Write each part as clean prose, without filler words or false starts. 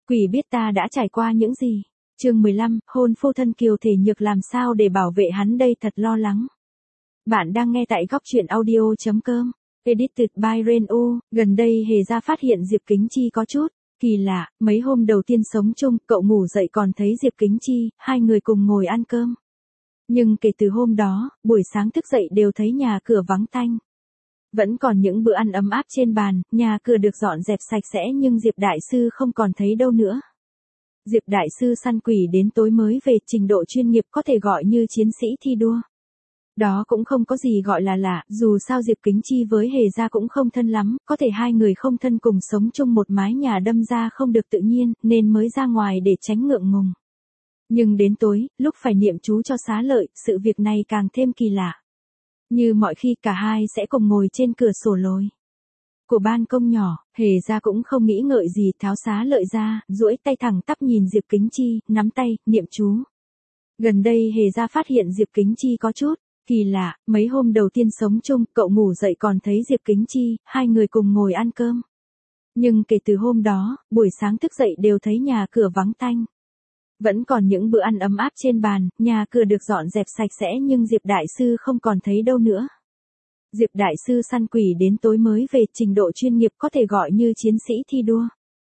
Quỷ biết ta đã trải qua những gì. Chương 15, hôn phu thân Kiều Thể Nhược làm sao để bảo vệ hắn đây thật lo lắng. Bạn đang nghe tại góc truyện audio.com. Edited by Ren U. Gần đây Hề Gia phát hiện Diệp Kính Chi có chút kỳ lạ, mấy hôm đầu tiên sống chung, cậu ngủ dậy còn thấy Diệp Kính Chi, hai người cùng ngồi ăn cơm. Nhưng kể từ hôm đó, buổi sáng thức dậy đều thấy nhà cửa vắng tanh. Vẫn còn những bữa ăn ấm áp trên bàn, nhà cửa được dọn dẹp sạch sẽ nhưng Diệp Đại Sư không còn thấy đâu nữa. Diệp Đại Sư săn quỷ đến tối mới về, trình độ chuyên nghiệp có thể gọi như chiến sĩ thi đua. Đó cũng không có gì gọi là lạ, dù sao Diệp Kính Chi với Hề Gia cũng không thân lắm, có thể hai người không thân cùng sống chung một mái nhà đâm ra không được tự nhiên, nên mới ra ngoài để tránh ngượng ngùng. Nhưng đến tối, lúc phải niệm chú cho xá lợi, sự việc này càng thêm kỳ lạ. Như mọi khi cả hai sẽ cùng ngồi trên cửa sổ lồi của ban công nhỏ, Hề Gia cũng không nghĩ ngợi gì tháo xá lợi ra, duỗi tay thẳng tắp nhìn Diệp Kính Chi, nắm tay, niệm chú. Gần đây Hề Gia phát hiện Diệp Kính Chi có chút kỳ lạ, mấy hôm đầu tiên sống chung, cậu ngủ dậy còn thấy Diệp Kính Chi, hai người cùng ngồi ăn cơm. Nhưng kể từ hôm đó, buổi sáng thức dậy đều thấy nhà cửa vắng tanh. Vẫn còn những bữa ăn ấm áp trên bàn, nhà cửa được dọn dẹp sạch sẽ nhưng Diệp Đại Sư không còn thấy đâu nữa. Diệp Đại Sư săn quỷ đến tối mới về, trình độ chuyên nghiệp có thể gọi như chiến sĩ thi đua.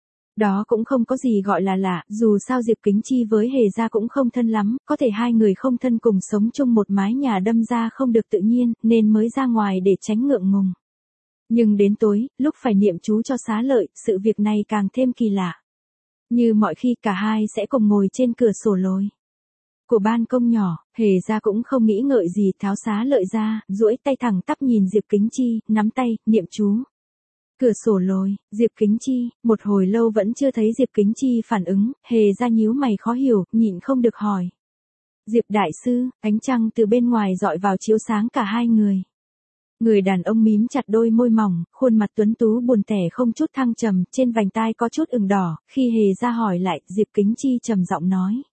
Đó cũng không có gì gọi là lạ, dù sao Diệp Kính Chi với Hề Gia cũng không thân lắm, có thể hai người không thân cùng sống chung một mái nhà đâm ra không được tự nhiên, nên mới ra ngoài để tránh ngượng ngùng. Nhưng đến tối, lúc phải niệm chú cho xá lợi, sự việc này càng thêm kỳ lạ. Như mọi khi cả hai sẽ cùng ngồi trên cửa sổ lồi của ban công nhỏ, Hề Gia cũng không nghĩ ngợi gì tháo xá lợi ra, duỗi tay thẳng tắp nhìn Diệp Kính Chi, nắm tay, niệm chú. Cửa sổ lồi, Diệp Kính Chi, một hồi lâu vẫn chưa thấy Diệp Kính Chi phản ứng, Hề Gia nhíu mày khó hiểu, nhịn không được hỏi. Diệp Đại Sư, ánh trăng từ bên ngoài dọi vào chiếu sáng cả hai người. Người đàn ông mím chặt đôi môi mỏng, khuôn mặt tuấn tú buồn tẻ không chút thăng trầm, trên vành tai có chút ửng đỏ, khi Hề Gia hỏi lại, Diệp Kính Chi trầm giọng nói.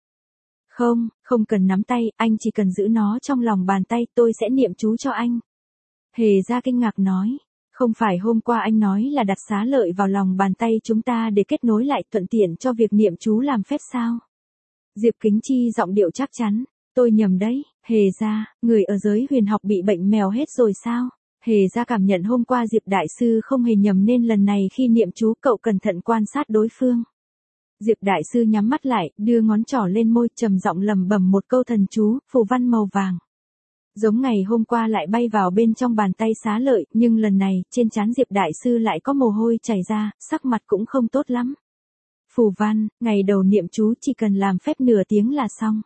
Không cần nắm tay, anh chỉ cần giữ nó trong lòng bàn tay, tôi sẽ niệm chú cho anh. Hề Gia kinh ngạc nói. Không phải hôm qua anh nói là đặt xá lợi vào lòng bàn tay chúng ta để kết nối lại thuận tiện cho việc niệm chú làm phép sao? Diệp Kính Chi giọng điệu chắc chắn. Tôi nhầm đấy, Hề Gia, người ở giới huyền học bị bệnh mèo hết rồi sao? Hề Gia cảm nhận hôm qua Diệp Đại Sư không hề nhầm nên lần này khi niệm chú cậu cẩn thận quan sát đối phương. Diệp Đại Sư nhắm mắt lại, đưa ngón trỏ lên môi, trầm giọng lẩm bẩm một câu thần chú, phù văn màu vàng. Giống ngày hôm qua lại bay vào bên trong bàn tay xá lợi, nhưng lần này, trên trán Diệp Đại Sư lại có mồ hôi chảy ra, sắc mặt cũng không tốt lắm. Phù văn, ngày đầu niệm chú chỉ cần làm phép nửa tiếng là xong.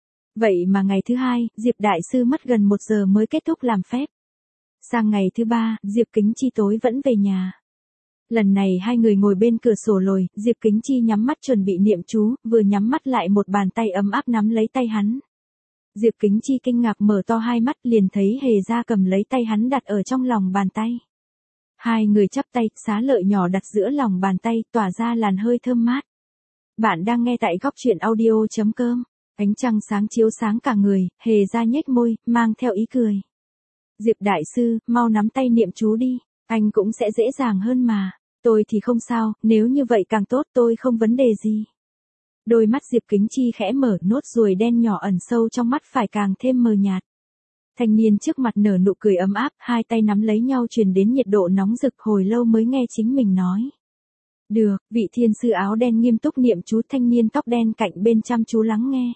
Vậy mà ngày thứ hai, Diệp Đại Sư mất gần 1 giờ mới kết thúc làm phép. Sang ngày thứ ba, Diệp Kính Chi tối vẫn về nhà. Lần này hai người ngồi bên cửa sổ lồi, Diệp Kính Chi nhắm mắt chuẩn bị niệm chú, vừa nhắm mắt lại một bàn tay ấm áp nắm lấy tay hắn. Diệp Kính Chi kinh ngạc mở to hai mắt liền thấy Hề Gia cầm lấy tay hắn đặt ở trong lòng bàn tay. Hai người chắp tay, xá lợi nhỏ đặt giữa lòng bàn tay, tỏa ra làn hơi thơm mát. Bạn đang nghe tại góc truyện audio.com. Ánh trăng sáng chiếu sáng cả người, Hề Gia nhếch môi, mang theo ý cười. Diệp Đại Sư, mau nắm tay niệm chú đi, anh cũng sẽ dễ dàng hơn mà. Tôi thì không sao, nếu như vậy càng tốt, tôi không vấn đề gì. Đôi mắt Diệp Kính Chi khẽ mở, nốt ruồi đen nhỏ ẩn sâu trong mắt phải càng thêm mờ nhạt. Thanh niên trước mặt nở nụ cười ấm áp, hai tay nắm lấy nhau truyền đến nhiệt độ nóng rực, hồi lâu mới nghe chính mình nói. Được, vị thiên sư áo đen nghiêm túc niệm chú, thanh niên tóc đen cạnh bên chăm chú lắng nghe.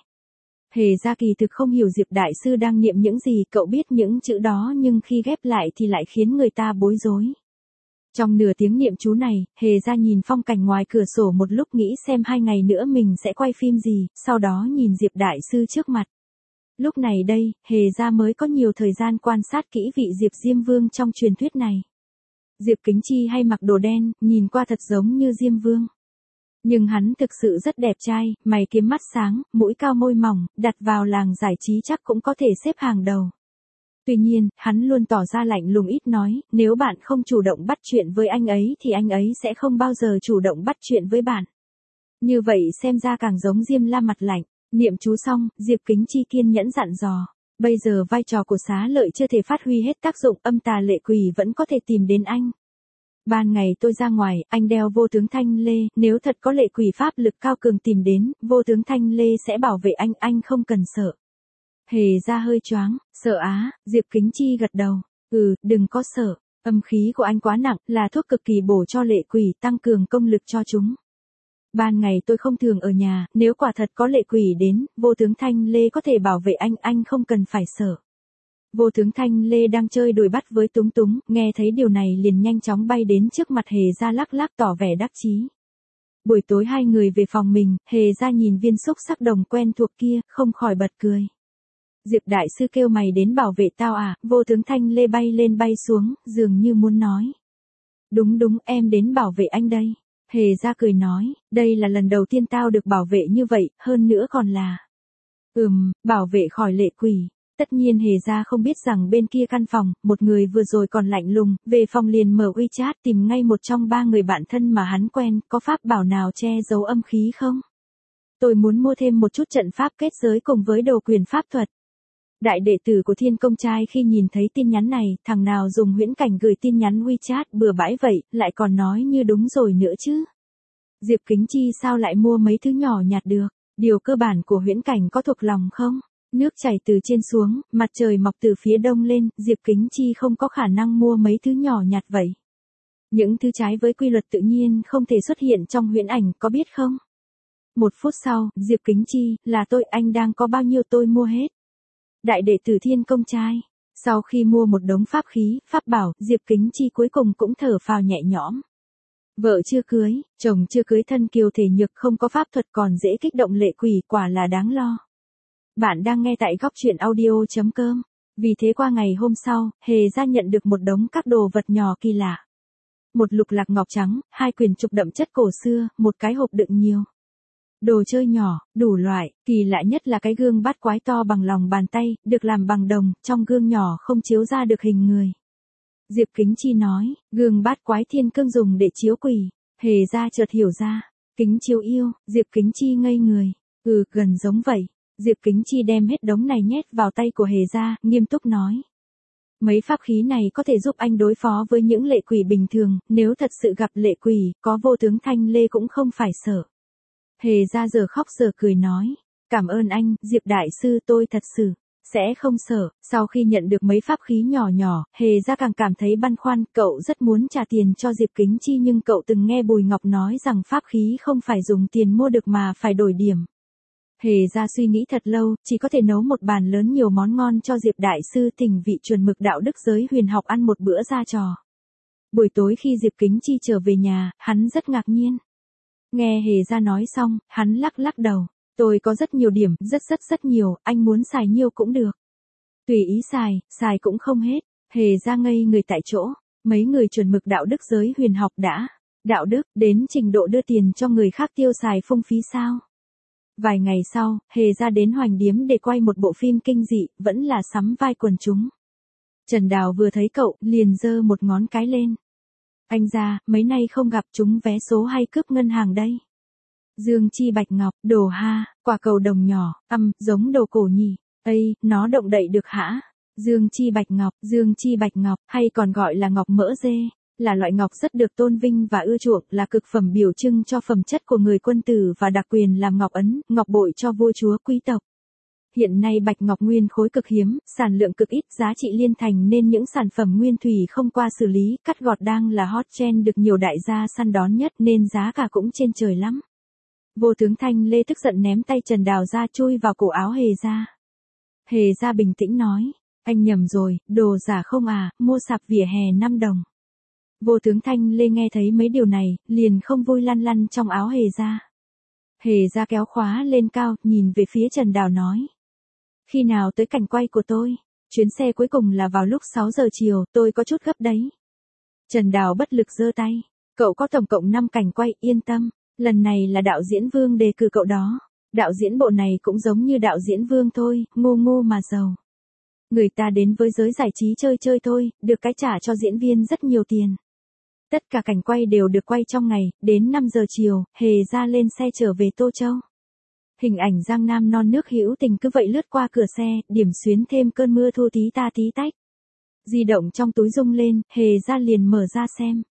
Hề Gia kỳ thực không hiểu Diệp Đại Sư đang niệm những gì, cậu biết những chữ đó nhưng khi ghép lại thì lại khiến người ta bối rối. Trong nửa tiếng niệm chú này, Hề Gia nhìn phong cảnh ngoài cửa sổ một lúc nghĩ xem 2 ngày nữa mình sẽ quay phim gì, sau đó nhìn Diệp Đại Sư trước mặt. Lúc này đây, Hề Gia mới có nhiều thời gian quan sát kỹ vị Diệp Diêm Vương trong truyền thuyết này. Diệp Kính Chi hay mặc đồ đen, nhìn qua thật giống như Diêm Vương. Nhưng hắn thực sự rất đẹp trai, mày kiếm mắt sáng, mũi cao môi mỏng, đặt vào làng giải trí chắc cũng có thể xếp hàng đầu. Tuy nhiên, hắn luôn tỏ ra lạnh lùng ít nói, nếu bạn không chủ động bắt chuyện với anh ấy thì anh ấy sẽ không bao giờ chủ động bắt chuyện với bạn. Như vậy xem ra càng giống Diêm La mặt lạnh. Niệm chú xong, Diệp Kính Chi kiên nhẫn dặn dò. Bây giờ vai trò của xá lợi chưa thể phát huy hết tác dụng, âm tà lệ quỷ vẫn có thể tìm đến anh. Ban ngày tôi ra ngoài, anh đeo vô tướng Thanh Lê, nếu thật có lệ quỷ pháp lực cao cường tìm đến, vô tướng Thanh Lê sẽ bảo vệ anh không cần sợ. Hề ra hơi choáng, sợ á, Diệp Kính Chi gật đầu, đừng có sợ, âm khí của anh quá nặng, là thuốc cực kỳ bổ cho lệ quỷ, tăng cường công lực cho chúng. Ban ngày tôi không thường ở nhà, nếu quả thật có lệ quỷ đến, vô tướng Thanh Lê có thể bảo vệ anh không cần phải sợ. Vô tướng Thanh Lê đang chơi đuổi bắt với Túng Túng, nghe thấy điều này liền nhanh chóng bay đến trước mặt Hề ra lắc lắc tỏ vẻ đắc chí. Buổi tối hai người về phòng mình, Hề ra nhìn viên xúc sắc đồng quen thuộc kia, không khỏi bật cười. Diệp đại sư kêu mày đến bảo vệ tao à, vô tướng Thanh Lê bay lên bay xuống, dường như muốn nói. Đúng, em đến bảo vệ anh đây. Hề ra cười nói, đây là lần đầu tiên tao được bảo vệ như vậy, hơn nữa còn là... bảo vệ khỏi lệ quỷ. Tất nhiên Hề ra không biết rằng bên kia căn phòng, một người vừa rồi còn lạnh lùng, về phòng liền mở WeChat tìm ngay một trong 3 người bạn thân mà hắn quen, có pháp bảo nào che giấu âm khí không? Tôi muốn mua thêm một chút trận pháp kết giới cùng với đồ quyền pháp thuật. Đại đệ tử của Thiên Công Trai khi nhìn thấy tin nhắn này, thằng nào dùng huyễn cảnh gửi tin nhắn WeChat bừa bãi vậy, lại còn nói như đúng rồi nữa chứ. Diệp Kính Chi sao lại mua mấy thứ nhỏ nhặt được, điều cơ bản của huyễn cảnh có thuộc lòng không? Nước chảy từ trên xuống, mặt trời mọc từ phía đông lên, Diệp Kính Chi không có khả năng mua mấy thứ nhỏ nhặt vậy. Những thứ trái với quy luật tự nhiên không thể xuất hiện trong huyễn ảnh, có biết không? 1 phút sau, Diệp Kính Chi, là tôi, anh đang có bao nhiêu tôi mua hết. Đại đệ tử Thiên Công Trai. Sau khi mua một đống pháp khí, pháp bảo, Diệp Kính Chi cuối cùng cũng thở phào nhẹ nhõm. Vợ chưa cưới, chồng chưa cưới thân kiều thể nhược không có pháp thuật còn dễ kích động lệ quỷ, quả là đáng lo. Bạn đang nghe tại góc truyện audio.com. Vì thế qua ngày hôm sau, Hề ra nhận được một đống các đồ vật nhỏ kỳ lạ. Một lục lạc ngọc trắng, 2 quyển trục đậm chất cổ xưa, một cái hộp đựng nhiều đồ chơi nhỏ, đủ loại, kỳ lạ nhất là cái gương bát quái to bằng lòng bàn tay, được làm bằng đồng, trong gương nhỏ không chiếu ra được hình người. Diệp Kính Chi nói, gương bát quái thiên cương dùng để chiếu quỷ. Hề ra chợt hiểu ra, kính chiếu yêu, Diệp Kính Chi ngây người, gần giống vậy. Diệp Kính Chi đem hết đống này nhét vào tay của Hề ra, nghiêm túc nói. Mấy pháp khí này có thể giúp anh đối phó với những lệ quỷ bình thường, nếu thật sự gặp lệ quỷ, có vô tướng Thanh Lê cũng không phải sợ. Hề ra giờ khóc giờ cười nói, cảm ơn anh, Diệp đại sư, tôi thật sự sẽ không sợ. Sau khi nhận được mấy pháp khí nhỏ nhỏ, Hề ra càng cảm thấy băn khoăn, cậu rất muốn trả tiền cho Diệp Kính Chi nhưng cậu từng nghe Bùi Ngọc nói rằng pháp khí không phải dùng tiền mua được mà phải đổi điểm. Hề ra suy nghĩ thật lâu, chỉ có thể nấu một bàn lớn nhiều món ngon cho Diệp đại sư thỉnh vị chuẩn mực đạo đức giới huyền học ăn một bữa ra trò. Buổi tối khi Diệp Kính Chi trở về nhà, hắn rất ngạc nhiên. Nghe Hề ra nói xong, hắn lắc lắc đầu. Tôi có rất nhiều điểm, rất nhiều, anh muốn xài nhiêu cũng được. Tùy ý xài cũng không hết. Hề ra ngây người tại chỗ. Mấy người chuẩn mực đạo đức giới huyền học đã đạo đức đến trình độ đưa tiền cho người khác tiêu xài phung phí sao? Vài ngày sau, Hề ra đến Hoành Điếm để quay một bộ phim kinh dị, vẫn là sắm vai quần chúng. Trần Đào vừa thấy cậu, liền giơ một ngón cái lên. Anh ra, mấy nay không gặp chúng vé số hay cướp ngân hàng đây. Dương chi bạch ngọc, đồ ha, quả cầu đồng nhỏ, giống đồ cổ nhỉ. Nó động đậy được hả? Dương chi bạch ngọc, hay còn gọi là ngọc mỡ dê, là loại ngọc rất được tôn vinh và ưa chuộng, là cực phẩm biểu trưng cho phẩm chất của người quân tử và đặc quyền làm ngọc ấn, ngọc bội cho vua chúa quý tộc. Hiện nay bạch ngọc nguyên khối cực hiếm, sản lượng cực ít, giá trị liên thành nên những sản phẩm nguyên thủy không qua xử lý, cắt gọt đang là hot trend được nhiều đại gia săn đón nhất nên giá cả cũng trên trời lắm. Vô tướng Thanh Lê tức giận ném tay Trần Đào ra chui vào cổ áo Hề ra. Hề ra bình tĩnh nói, anh nhầm rồi, đồ giả không à, mua sạp vỉa hè 5 đồng. Vô tướng Thanh Lê nghe thấy mấy điều này, liền không vui lăn lăn trong áo Hề ra. Hề ra kéo khóa lên cao, nhìn về phía Trần Đào nói. Khi nào tới cảnh quay của tôi? Chuyến xe cuối cùng là vào lúc 6 giờ chiều, tôi có chút gấp đấy. Trần Đào bất lực giơ tay. Cậu có tổng cộng 5 cảnh quay, yên tâm. Lần này là đạo diễn Vương đề cử cậu đó. Đạo diễn bộ này cũng giống như đạo diễn Vương thôi, ngu mà giàu. Người ta đến với giới giải trí chơi thôi, được cái trả cho diễn viên rất nhiều tiền. Tất cả cảnh quay đều được quay trong ngày, đến 5 giờ chiều, Hề ra lên xe trở về Tô Châu. Hình ảnh Giang Nam non nước hữu tình cứ vậy lướt qua cửa xe, điểm xuyến thêm cơn mưa thu tí ta tí tách. Di động trong túi rung lên, Hề ra liền mở ra xem.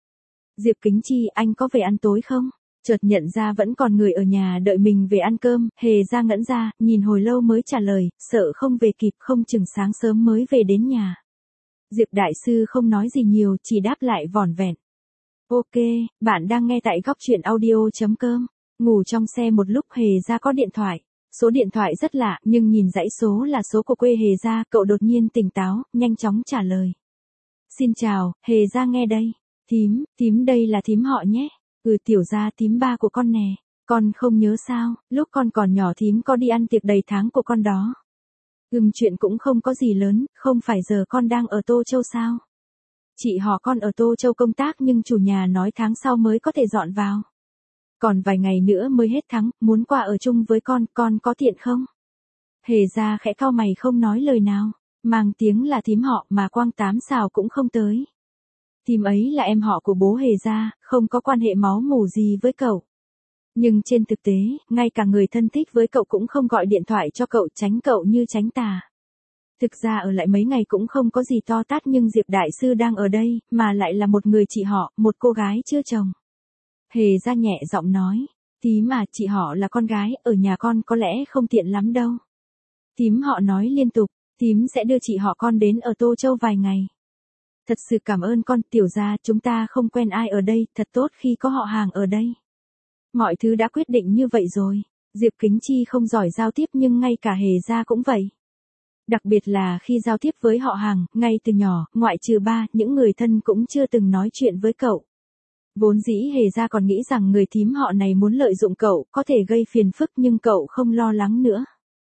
Diệp Kính Chi, anh có về ăn tối không? Chợt nhận ra vẫn còn người ở nhà đợi mình về ăn cơm, Hề ra ngẩn ra, nhìn hồi lâu mới trả lời, sợ không về kịp, không chừng sáng sớm mới về đến nhà. Diệp đại sư không nói gì nhiều, chỉ đáp lại vỏn vẹn. Ok, bạn đang nghe tại góc truyện audio.com. Ngủ trong xe một lúc Hề ra có điện thoại. Số điện thoại rất lạ, nhưng nhìn dãy số là số của quê Hề ra, cậu đột nhiên tỉnh táo, nhanh chóng trả lời. Xin chào, Hề ra nghe đây. Thím đây là thím họ nhé. Tiểu gia thím ba của con nè. Con không nhớ sao, lúc con còn nhỏ thím có đi ăn tiệc đầy tháng của con đó. Chuyện cũng không có gì lớn, không phải giờ con đang ở Tô Châu sao? Chị họ con ở Tô Châu công tác nhưng chủ nhà nói tháng sau mới có thể dọn vào. Còn vài ngày nữa mới hết tháng, muốn qua ở chung với con có tiện không? Hề ra khẽ cau mày không nói lời nào, mang tiếng là thím họ mà quang tám xào cũng không tới. Thím ấy là em họ của bố Hề ra, không có quan hệ máu mủ gì với cậu. Nhưng trên thực tế, ngay cả người thân thích với cậu cũng không gọi điện thoại cho cậu, tránh cậu như tránh tà. Thực ra ở lại mấy ngày cũng không có gì to tát, nhưng Diệp đại sư đang ở đây, mà lại là một người chị họ, một cô gái chưa chồng. Hề ra nhẹ giọng nói, thím mà chị họ là con gái, ở nhà con có lẽ không tiện lắm đâu. Thím họ nói liên tục, thím sẽ đưa chị họ con đến ở Tô Châu vài ngày. Thật sự cảm ơn con, tiểu gia chúng ta không quen ai ở đây, thật tốt khi có họ hàng ở đây. Mọi thứ đã quyết định như vậy rồi. Diệp Kính Chi không giỏi giao tiếp nhưng ngay cả Hề ra cũng vậy. Đặc biệt là khi giao tiếp với họ hàng, ngay từ nhỏ, ngoại trừ ba, những người thân cũng chưa từng nói chuyện với cậu. Vốn dĩ Hề ra còn nghĩ rằng người thím họ này muốn lợi dụng cậu, có thể gây phiền phức, nhưng cậu không lo lắng nữa.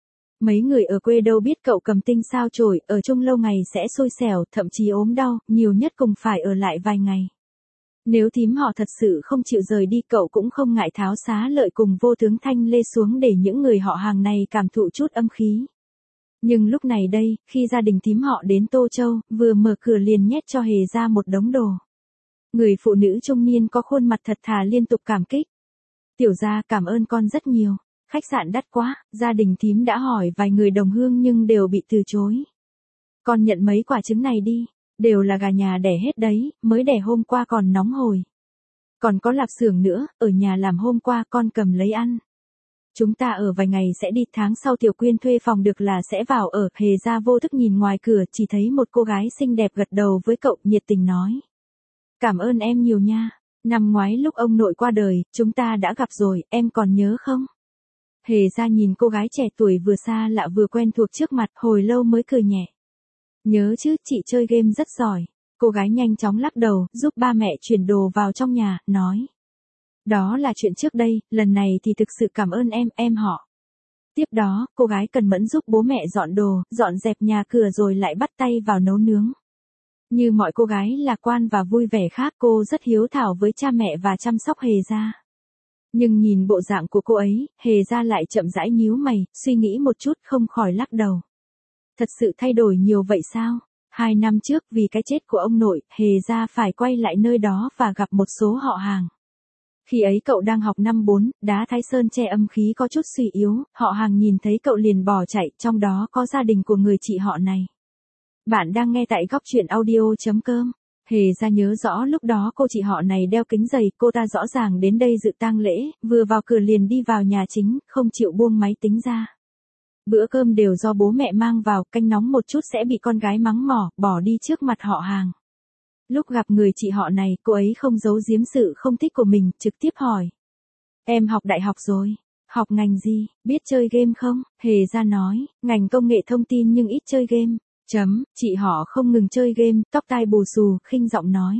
Mấy người ở quê đâu biết cậu cầm tinh sao chổi, ở chung lâu ngày sẽ xui xẻo, thậm chí ốm đau, nhiều nhất cùng phải ở lại vài ngày. Nếu thím họ thật sự không chịu rời đi, cậu cũng không ngại tháo xá lợi cùng vô tướng Thanh Lê xuống để những người họ hàng này cảm thụ chút âm khí. Nhưng lúc này đây, khi gia đình thím họ đến Tô Châu, vừa mở cửa liền nhét cho Hề ra một đống đồ. Người phụ nữ trung niên có khuôn mặt thật thà liên tục cảm kích. Tiểu gia cảm ơn con rất nhiều, khách sạn đắt quá, gia đình thím đã hỏi vài người đồng hương nhưng đều bị từ chối. Con nhận mấy quả trứng này đi, đều là gà nhà đẻ hết đấy, mới đẻ hôm qua còn nóng hổi. Còn có lạp xưởng nữa, ở nhà làm hôm qua con cầm lấy ăn. Chúng ta ở vài ngày sẽ đi, tháng sau Tiểu Quyên thuê phòng được là sẽ vào ở. Hề ra vô thức nhìn ngoài cửa, chỉ thấy một cô gái xinh đẹp gật đầu với cậu, nhiệt tình nói. Cảm ơn em nhiều nha, năm ngoái lúc ông nội qua đời, chúng ta đã gặp rồi, em còn nhớ không? Hề ra nhìn cô gái trẻ tuổi vừa xa lạ vừa quen thuộc trước mặt, hồi lâu mới cười nhẹ. Nhớ chứ, chị chơi game rất giỏi. Cô gái nhanh chóng lắc đầu, giúp ba mẹ chuyển đồ vào trong nhà, nói. Đó là chuyện trước đây, lần này thì thực sự cảm ơn em họ. Tiếp đó, cô gái cần mẫn giúp bố mẹ dọn đồ, dọn dẹp nhà cửa rồi lại bắt tay vào nấu nướng. Như mọi cô gái lạc quan và vui vẻ khác, cô rất hiếu thảo với cha mẹ và chăm sóc Hề ra. Nhưng nhìn bộ dạng của cô ấy, Hề ra lại chậm rãi nhíu mày, suy nghĩ một chút không khỏi lắc đầu. Thật sự thay đổi nhiều vậy sao? 2 năm trước vì cái chết của ông nội, Hề ra phải quay lại nơi đó và gặp một số họ hàng. Khi ấy cậu đang học năm 4, đá Thái Sơn che âm khí có chút suy yếu, họ hàng nhìn thấy cậu liền bỏ chạy, trong đó có gia đình của người chị họ này. Bạn đang nghe tại góc truyện audio.com. Hề ra nhớ rõ lúc đó cô chị họ này đeo kính dày, cô ta rõ ràng đến đây dự tang lễ, vừa vào cửa liền đi vào nhà chính, không chịu buông máy tính ra. Bữa cơm đều do bố mẹ mang vào, canh nóng một chút sẽ bị con gái mắng mỏ, bỏ đi trước mặt họ hàng. Lúc gặp người chị họ này, cô ấy không giấu giếm sự không thích của mình, trực tiếp hỏi. Em học đại học rồi, học ngành gì, biết chơi game không? Hề ra nói, ngành công nghệ thông tin nhưng ít chơi game. Chị họ không ngừng chơi game, tóc tai bù xù, khinh giọng nói.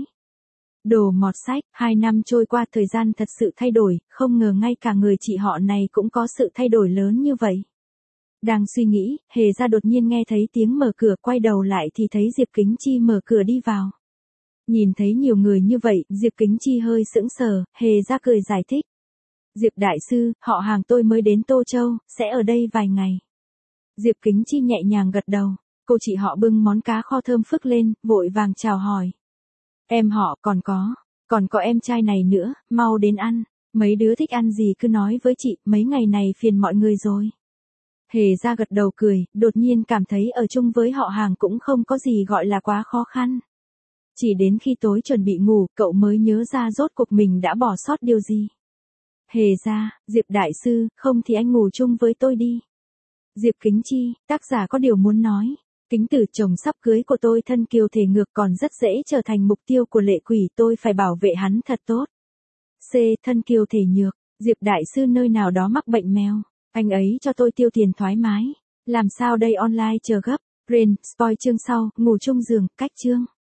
Đồ mọt sách, 2 năm trôi qua thời gian thật sự thay đổi, không ngờ ngay cả người chị họ này cũng có sự thay đổi lớn như vậy. Đang suy nghĩ, Hề ra đột nhiên nghe thấy tiếng mở cửa, quay đầu lại thì thấy Diệp Kính Chi mở cửa đi vào. Nhìn thấy nhiều người như vậy, Diệp Kính Chi hơi sững sờ, Hề ra cười giải thích. Diệp đại sư, họ hàng tôi mới đến Tô Châu, sẽ ở đây vài ngày. Diệp Kính Chi nhẹ nhàng gật đầu, cô chị họ bưng món cá kho thơm phức lên, vội vàng chào hỏi. Em họ còn có em trai này nữa, mau đến ăn, mấy đứa thích ăn gì cứ nói với chị, mấy ngày này phiền mọi người rồi. Hề ra gật đầu cười, đột nhiên cảm thấy ở chung với họ hàng cũng không có gì gọi là quá khó khăn. Chỉ đến khi tối chuẩn bị ngủ, cậu mới nhớ ra rốt cuộc mình đã bỏ sót điều gì. Hề ra, Diệp đại sư, không thì anh ngủ chung với tôi đi. Diệp Kính Chi, tác giả có điều muốn nói. Kính Tử, chồng sắp cưới của tôi thân kiều thể ngược còn rất dễ trở thành mục tiêu của lệ quỷ, tôi phải bảo vệ hắn thật tốt. C. Thân kiều thể nhược, Diệp đại sư nơi nào đó mắc bệnh mèo. Anh ấy cho tôi tiêu tiền thoải mái. Làm sao đây, online chờ gấp. Rain, spoil chương sau, ngủ chung giường, cách chương.